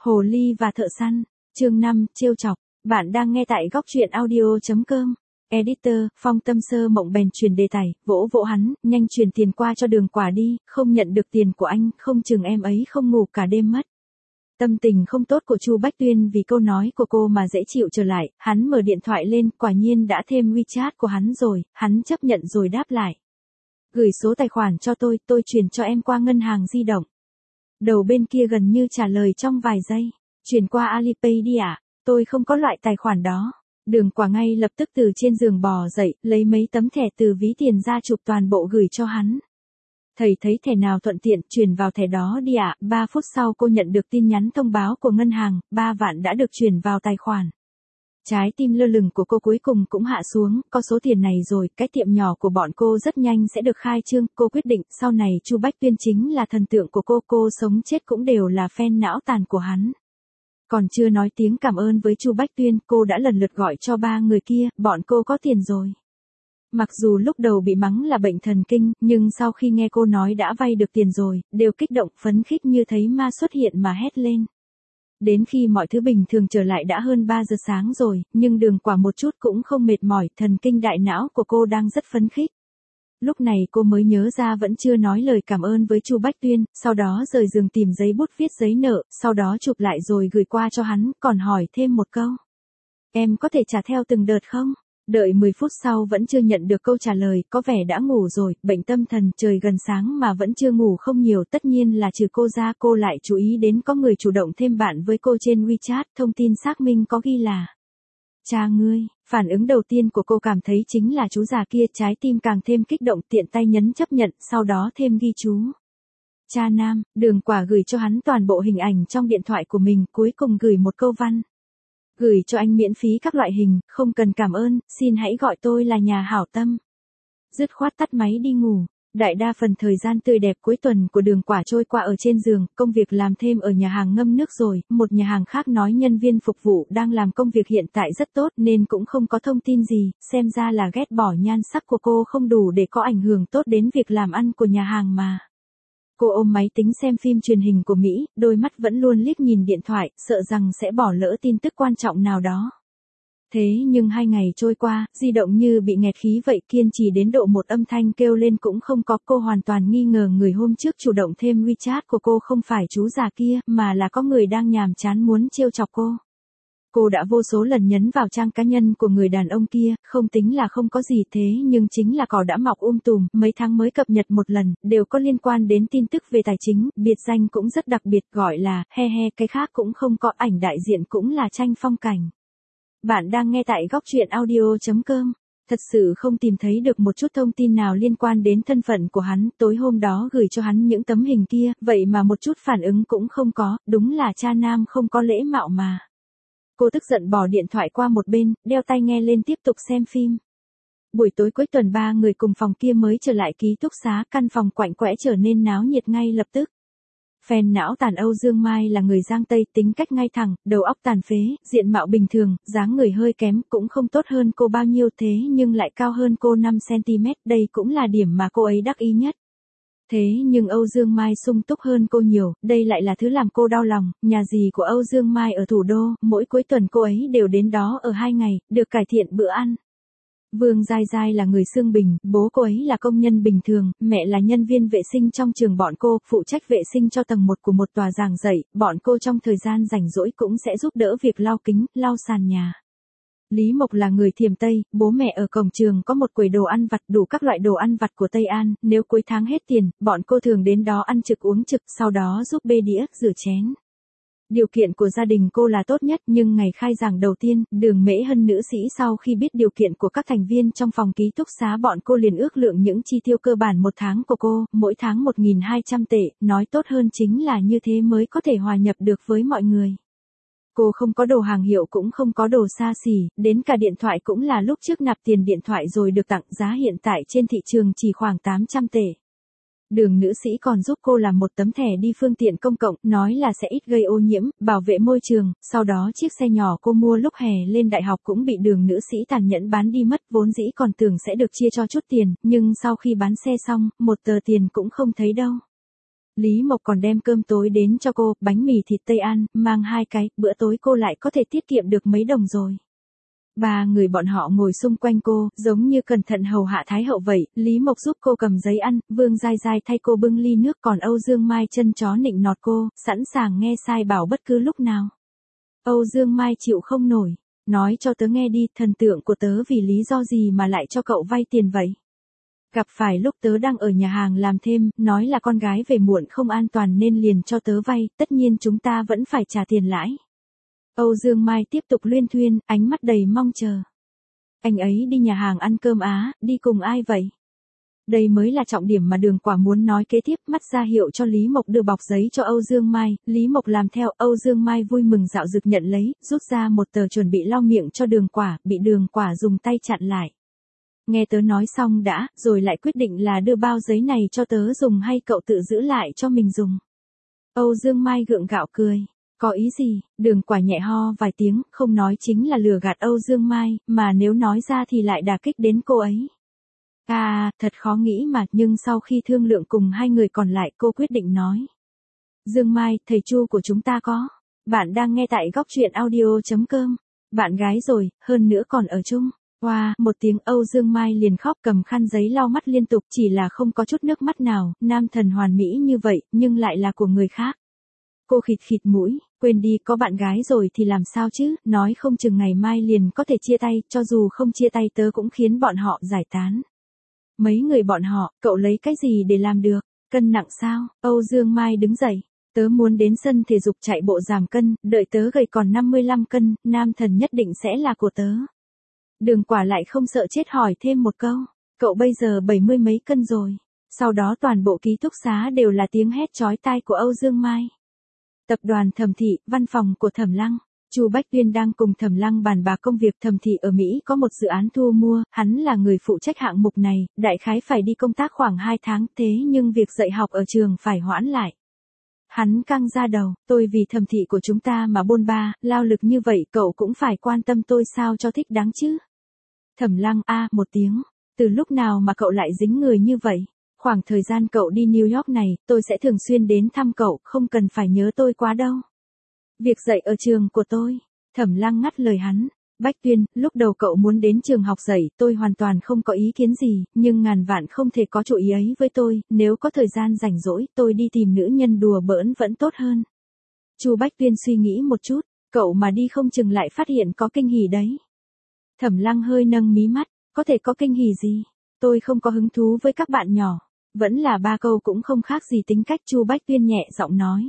Hồ ly và thợ săn, chương 5, trêu chọc. Bạn đang nghe tại góc truyện audio.com. Editor, Phong Tâm Sơ Mộng bèn truyền đề tài, vỗ vỗ hắn, nhanh truyền tiền qua cho Đường Quả đi, không nhận được tiền của anh, không chừng em ấy không ngủ cả đêm mất. Tâm tình không tốt của Chu Bách Tuyên vì câu nói của cô mà dễ chịu trở lại, hắn mở điện thoại lên, quả nhiên đã thêm WeChat của hắn rồi, hắn chấp nhận rồi đáp lại. Gửi số tài khoản cho tôi chuyển cho em qua ngân hàng di động. Đầu bên kia gần như trả lời trong vài giây. Chuyển qua Alipay đi ạ, tôi không có loại tài khoản đó. Đường Quả ngay lập tức từ trên giường bò dậy, lấy mấy tấm thẻ từ ví tiền ra chụp toàn bộ gửi cho hắn. Thầy thấy thẻ nào thuận tiện, chuyển vào thẻ đó đi ạ. 3 phút sau cô nhận được tin nhắn thông báo của ngân hàng, 3 vạn đã được chuyển vào tài khoản. Trái tim lơ lửng của cô cuối cùng cũng hạ xuống, có số tiền này rồi, cái tiệm nhỏ của bọn cô rất nhanh sẽ được khai trương, cô quyết định, sau này Chu Bách Tuyên chính là thần tượng của cô sống chết cũng đều là fan não tàn của hắn. Còn chưa nói tiếng cảm ơn với Chu Bách Tuyên, cô đã lần lượt gọi cho 3 người kia, bọn cô có tiền rồi. Mặc dù lúc đầu bị mắng là bệnh thần kinh, nhưng sau khi nghe cô nói đã vay được tiền rồi, đều kích động phấn khích như thấy ma xuất hiện mà hét lên. Đến khi mọi thứ bình thường trở lại đã hơn 3 giờ sáng rồi, nhưng Đường Quả một chút cũng không mệt mỏi, thần kinh đại não của cô đang rất phấn khích. Lúc này cô mới nhớ ra vẫn chưa nói lời cảm ơn với Chu Bách Tuyên, sau đó rời giường tìm giấy bút viết giấy nợ, sau đó chụp lại rồi gửi qua cho hắn, còn hỏi thêm một câu. Em có thể trả theo từng đợt không? Đợi 10 phút sau vẫn chưa nhận được câu trả lời, có vẻ đã ngủ rồi, bệnh tâm thần, trời gần sáng mà vẫn chưa ngủ không nhiều, tất nhiên là trừ cô ra cô lại chú ý đến có người chủ động thêm bạn với cô trên WeChat, thông tin xác minh có ghi là cha ngươi. Phản ứng đầu tiên của cô cảm thấy chính là chú già kia, trái tim càng thêm kích động, tiện tay nhấn chấp nhận, sau đó thêm ghi chú. Cha nam. Đường Quả gửi cho hắn toàn bộ hình ảnh trong điện thoại của mình, cuối cùng gửi một câu văn. Gửi cho anh miễn phí các loại hình, không cần cảm ơn, xin hãy gọi tôi là nhà hảo tâm. Dứt khoát tắt máy đi ngủ. Đại đa phần thời gian tươi đẹp cuối tuần của Đường Quả trôi qua ở trên giường, công việc làm thêm ở nhà hàng ngâm nước rồi, một nhà hàng khác nói nhân viên phục vụ đang làm công việc hiện tại rất tốt nên cũng không có thông tin gì, xem ra là ghét bỏ nhan sắc của cô không đủ để có ảnh hưởng tốt đến việc làm ăn của nhà hàng mà. Cô ôm máy tính xem phim truyền hình của Mỹ, đôi mắt vẫn luôn liếc nhìn điện thoại, sợ rằng sẽ bỏ lỡ tin tức quan trọng nào đó. Thế nhưng 2 ngày trôi qua, di động như bị nghẹt khí vậy, kiên trì đến độ một âm thanh kêu lên cũng không có. Cô hoàn toàn nghi ngờ người hôm trước chủ động thêm WeChat của cô không phải chú già kia, mà là có người đang nhàm chán muốn trêu chọc cô. Cô đã vô số lần nhấn vào trang cá nhân của người đàn ông kia, không tính là không có gì, thế nhưng chính là cỏ đã mọc tùm, mấy tháng mới cập nhật một lần, đều có liên quan đến tin tức về tài chính, biệt danh cũng rất đặc biệt, gọi là cái khác cũng không có, ảnh đại diện cũng là tranh phong cảnh. Bạn đang nghe tại góc truyện audio.com. Thật sự không tìm thấy được một chút thông tin nào liên quan đến thân phận của hắn, tối hôm đó gửi cho hắn những tấm hình kia, vậy mà một chút phản ứng cũng không có, đúng là cha nam không có lễ mạo mà. Cô tức giận bỏ điện thoại qua một bên, đeo tai nghe lên tiếp tục xem phim. Buổi tối cuối tuần 3 người cùng phòng kia mới trở lại ký túc xá, căn phòng quạnh quẽ trở nên náo nhiệt ngay lập tức. Fan não tàn Âu Dương Mai là người Giang Tây, tính cách ngay thẳng, đầu óc tàn phế, diện mạo bình thường, dáng người hơi kém, cũng không tốt hơn cô bao nhiêu, thế nhưng lại cao hơn cô 5cm, đây cũng là điểm mà cô ấy đắc ý nhất. Thế nhưng Âu Dương Mai sung túc hơn cô nhiều, đây lại là thứ làm cô đau lòng, nhà dì của Âu Dương Mai ở thủ đô, mỗi cuối tuần cô ấy đều đến đó ở 2 ngày, được cải thiện bữa ăn. Vương Giai Giai là người Xương Bình, bố cô ấy là công nhân bình thường, mẹ là nhân viên vệ sinh trong trường bọn cô, phụ trách vệ sinh cho tầng 1 của một tòa giảng dạy, bọn cô trong thời gian rảnh rỗi cũng sẽ giúp đỡ việc lau kính, lau sàn nhà. Lý Mộc là người Thiểm Tây, bố mẹ ở cổng trường có một quầy đồ ăn vặt, đủ các loại đồ ăn vặt của Tây An, nếu cuối tháng hết tiền, bọn cô thường đến đó ăn trực uống trực, sau đó giúp bê đĩa, rửa chén. Điều kiện của gia đình cô là tốt nhất, nhưng ngày khai giảng đầu tiên, Đường Mễ Hân nữ sĩ sau khi biết điều kiện của các thành viên trong phòng ký túc xá bọn cô liền ước lượng những chi tiêu cơ bản một tháng của cô, mỗi tháng 1.200 tệ, nói tốt hơn chính là như thế mới có thể hòa nhập được với mọi người. Cô không có đồ hàng hiệu cũng không có đồ xa xỉ, đến cả điện thoại cũng là lúc trước nạp tiền điện thoại rồi được tặng, giá hiện tại trên thị trường chỉ khoảng 800 tệ. Đường nữ sĩ còn giúp cô làm một tấm thẻ đi phương tiện công cộng, nói là sẽ ít gây ô nhiễm, bảo vệ môi trường, sau đó chiếc xe nhỏ cô mua lúc hè lên đại học cũng bị đường nữ sĩ tàn nhẫn bán đi mất, vốn dĩ còn tưởng sẽ được chia cho chút tiền, nhưng sau khi bán xe xong, một tờ tiền cũng không thấy đâu. Lý Mộc còn đem cơm tối đến cho cô, bánh mì thịt Tây ăn, mang 2 cái, bữa tối cô lại có thể tiết kiệm được mấy đồng rồi. 3 người bọn họ ngồi xung quanh cô, giống như cẩn thận hầu hạ thái hậu vậy, Lý Mộc giúp cô cầm giấy ăn, Vương Giai Giai thay cô bưng ly nước, còn Âu Dương Mai chân chó nịnh nọt cô, sẵn sàng nghe sai bảo bất cứ lúc nào. Âu Dương Mai chịu không nổi, nói cho tớ nghe đi, thần tượng của tớ vì lý do gì mà lại cho cậu vay tiền vậy? Gặp phải lúc tớ đang ở nhà hàng làm thêm, nói là con gái về muộn không an toàn nên liền cho tớ vay, tất nhiên chúng ta vẫn phải trả tiền lãi. Âu Dương Mai tiếp tục luyên thuyên, ánh mắt đầy mong chờ. Anh ấy đi nhà hàng ăn cơm á, đi cùng ai vậy? Đây mới là trọng điểm mà Đường Quả muốn nói kế tiếp, mắt ra hiệu cho Lý Mộc đưa bọc giấy cho Âu Dương Mai, Lý Mộc làm theo, Âu Dương Mai vui mừng dạo dực nhận lấy, rút ra một tờ chuẩn bị lau miệng cho Đường Quả, bị Đường Quả dùng tay chặn lại. Nghe tớ nói xong đã, rồi lại quyết định là đưa bao giấy này cho tớ dùng hay cậu tự giữ lại cho mình dùng. Âu Dương Mai gượng gạo cười. Có ý gì? Đường Quả nhẹ ho vài tiếng, không nói chính là lừa gạt Âu Dương Mai, mà nếu nói ra thì lại đả kích đến cô ấy. Thật khó nghĩ mà, nhưng sau khi thương lượng cùng 2 người còn lại cô quyết định nói. Dương Mai, thầy Chu của chúng ta có. Bạn đang nghe tại góc truyện audio.com. Bạn gái rồi, hơn nữa còn ở chung. Một tiếng Âu Dương Mai liền khóc cầm khăn giấy lau mắt liên tục, chỉ là không có chút nước mắt nào, nam thần hoàn mỹ như vậy, nhưng lại là của người khác. Cô khịt khịt mũi, quên đi, có bạn gái rồi thì làm sao chứ, nói không chừng ngày mai liền có thể chia tay, cho dù không chia tay tớ cũng khiến bọn họ giải tán. Mấy người bọn họ, cậu lấy cái gì để làm được, cân nặng sao? Âu Dương Mai đứng dậy, tớ muốn đến sân thể dục chạy bộ giảm cân, đợi tớ gầy còn 55 cân, nam thần nhất định sẽ là của tớ. Đường Quả lại không sợ chết hỏi thêm một câu, cậu bây giờ 70 mấy cân rồi. Sau đó toàn bộ ký túc xá đều là tiếng hét chói tai của Âu Dương Mai. Tập đoàn Thẩm Thị, văn phòng của Thẩm Lăng. Chu Bách Tuyên đang cùng Thẩm Lăng bàn bạc công việc. Thẩm Thị ở Mỹ có một dự án thu mua, hắn là người phụ trách hạng mục này, đại khái phải đi công tác khoảng 2 tháng, thế nhưng việc dạy học ở trường phải hoãn lại. Hắn căng ra đầu, tôi vì Thẩm Thị của chúng ta mà bôn ba, lao lực như vậy, cậu cũng phải quan tâm tôi sao cho thích đáng chứ. Thẩm Lăng một tiếng, từ lúc nào mà cậu lại dính người như vậy? Khoảng thời gian cậu đi New York này, tôi sẽ thường xuyên đến thăm cậu, không cần phải nhớ tôi quá đâu. Việc dạy ở trường của tôi. Thẩm Lăng ngắt lời hắn. Bách Tuyên, lúc đầu cậu muốn đến trường học dạy, tôi hoàn toàn không có ý kiến gì, nhưng ngàn vạn không thể có chủ ý ấy với tôi, nếu có thời gian rảnh rỗi, tôi đi tìm nữ nhân đùa bỡn vẫn tốt hơn. Chu Bách Tuyên suy nghĩ một chút, cậu mà đi không chừng lại phát hiện có kinh hỉ đấy. Thẩm Lăng hơi nâng mí mắt, có thể có kinh hỉ gì? Tôi không có hứng thú với các bạn nhỏ. Vẫn là 3 câu cũng không khác gì tính cách. Chu Bách Tuyên nhẹ giọng nói.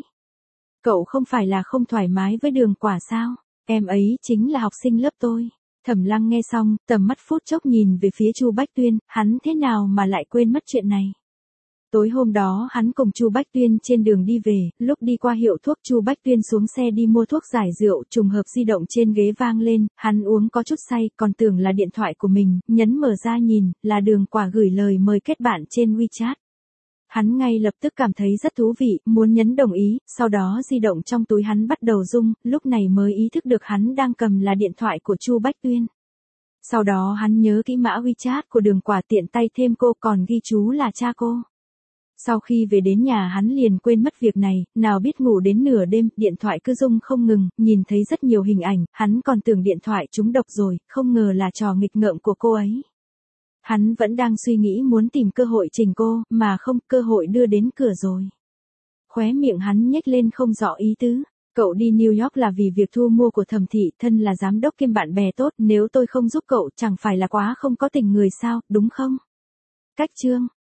Cậu không phải là không thoải mái với Đường Quả sao? Em ấy chính là học sinh lớp tôi. Thẩm Lăng nghe xong, tầm mắt phút chốc nhìn về phía Chu Bách Tuyên, hắn thế nào mà lại quên mất chuyện này. Tối hôm đó hắn cùng Chu Bách Tuyên trên đường đi về, lúc đi qua hiệu thuốc Chu Bách Tuyên xuống xe đi mua thuốc giải rượu, trùng hợp di động trên ghế vang lên, hắn uống có chút say, còn tưởng là điện thoại của mình, nhấn mở ra nhìn, là Đường Quả gửi lời mời kết bạn trên WeChat. Hắn ngay lập tức cảm thấy rất thú vị, muốn nhấn đồng ý, sau đó di động trong túi hắn bắt đầu rung, lúc này mới ý thức được hắn đang cầm là điện thoại của Chu Bách Tuyên. Sau đó hắn nhớ kỹ mã WeChat của Đường Quả, tiện tay thêm cô, còn ghi chú là cha cô. Sau khi về đến nhà hắn liền quên mất việc này, nào biết ngủ đến nửa đêm, điện thoại cứ rung không ngừng, nhìn thấy rất nhiều hình ảnh, hắn còn tưởng điện thoại trúng độc rồi, không ngờ là trò nghịch ngợm của cô ấy. Hắn vẫn đang suy nghĩ muốn tìm cơ hội chỉnh cô, mà không, cơ hội đưa đến cửa rồi. Khóe miệng hắn nhếch lên không rõ ý tứ. Cậu đi New York là vì việc thu mua của Thẩm Thị, thân là giám đốc kiêm bạn bè tốt, nếu tôi không giúp cậu chẳng phải là quá không có tình người sao, đúng không? Cách chương